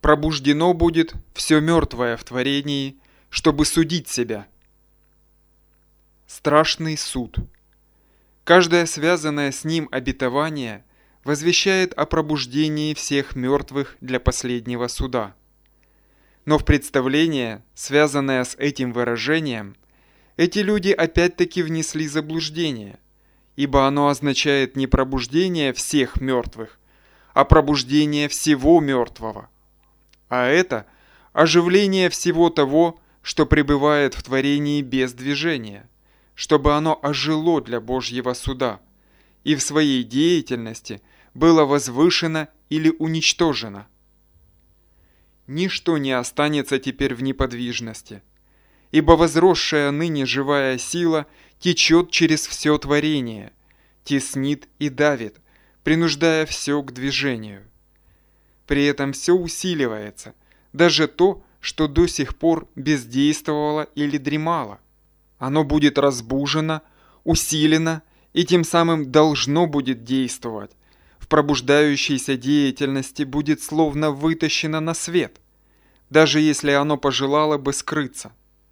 пробуждено будет все мертвое в творении, чтобы судить себя. Страшный суд. Каждое связанное с ним обетование возвещает о пробуждении всех мертвых для последнего суда. Но в представление, связанное с этим выражением, эти люди опять-таки внесли заблуждение, ибо оно означает не пробуждение всех мертвых, а пробуждение всего мертвого. А это оживление всего того, что пребывает в творении без движения, чтобы оно ожило для Божьего суда и в своей деятельности было возвышено или уничтожено. Ничто не останется теперь в неподвижности, ибо возросшая ныне живая сила течет через все творение, теснит и давит, принуждая все к движению. При этом все усиливается, даже то, что до сих пор бездействовало или дремало. Оно будет разбужено, усилено и тем самым должно будет действовать. В пробуждающейся деятельности будет словно вытащено на свет, даже если оно пожелало бы скрыться.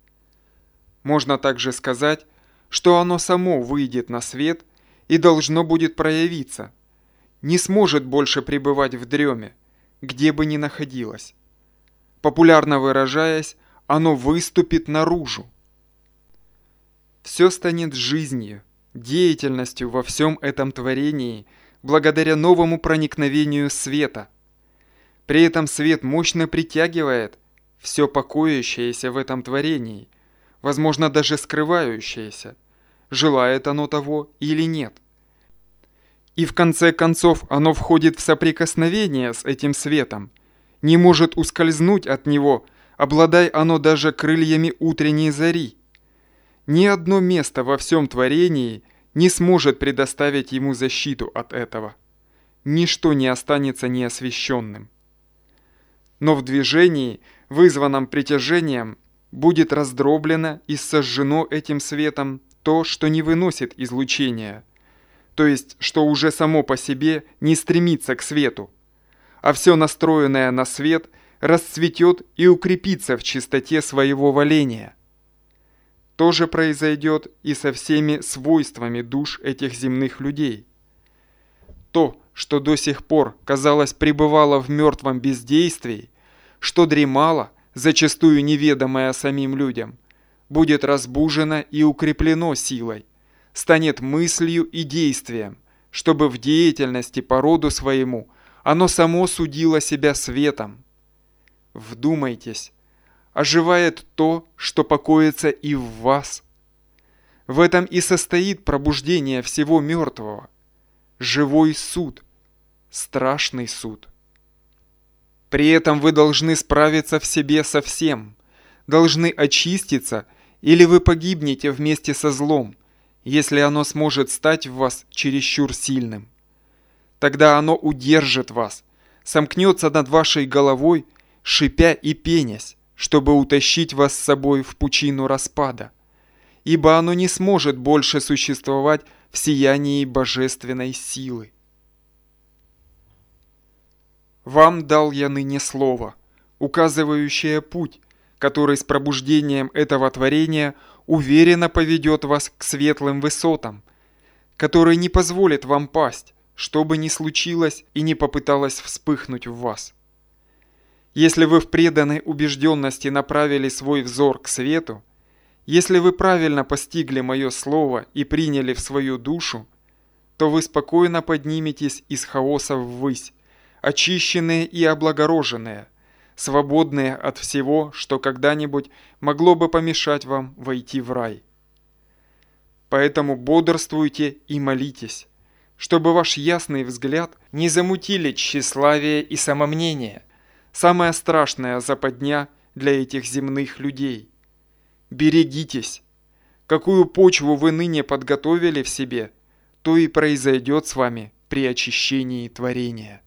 Можно также сказать, что оно само выйдет на свет и должно будет проявиться, не сможет больше пребывать в дреме, где бы ни находилось. Популярно выражаясь, оно выступит наружу. Все станет жизнью, деятельностью во всем этом творении, благодаря новому проникновению света. При этом свет мощно притягивает все покоящееся в этом творении, возможно, даже скрывающееся, желает оно того или нет. И в конце концов оно входит в соприкосновение с этим светом, не может ускользнуть от него, обладай оно даже крыльями утренней зари. Ни одно место во всем творении не сможет предоставить ему защиту от этого. Ничто не останется неосвещенным. Но в движении, вызванном притяжением, будет раздроблено и сожжено этим светом то, что не выносит излучения, то есть, что уже само по себе не стремится к свету, а все настроенное на свет расцветет и укрепится в чистоте своего валения. То же произойдет и со всеми свойствами душ этих земных людей. То, что до сих пор, казалось, пребывало в мертвом бездействии, что дремало, зачастую неведомое самим людям, будет разбужено и укреплено силой, станет мыслью и действием, чтобы в деятельности по роду своему оно само судило себя светом. Вдумайтесь, оживает то, что покоится и в вас. В этом и состоит пробуждение всего мертвого. Живой суд, страшный суд. При этом вы должны справиться в себе со всем, должны очиститься, или вы погибнете вместе со злом, если оно сможет стать в вас чересчур сильным. Тогда оно удержит вас, сомкнется над вашей головой, шипя и пенясь, чтобы утащить вас с собой в пучину распада, ибо оно не сможет больше существовать в сиянии божественной силы. Вам дал я ныне слово, указывающее путь, который с пробуждением этого творения уверенно поведет вас к светлым высотам, который не позволит вам пасть, что бы ни случилось и не попыталось вспыхнуть в вас. Если вы в преданной убежденности направили свой взор к свету, если вы правильно постигли мое слово и приняли в свою душу, то вы спокойно подниметесь из хаоса ввысь, очищенные и облагороженные, свободные от всего, что когда-нибудь могло бы помешать вам войти в рай. Поэтому бодрствуйте и молитесь, чтобы ваш ясный взгляд не замутили тщеславие и самомнение, самая страшная западня для этих земных людей. Берегитесь. Какую почву вы ныне подготовили в себе, то и произойдет с вами при очищении творения.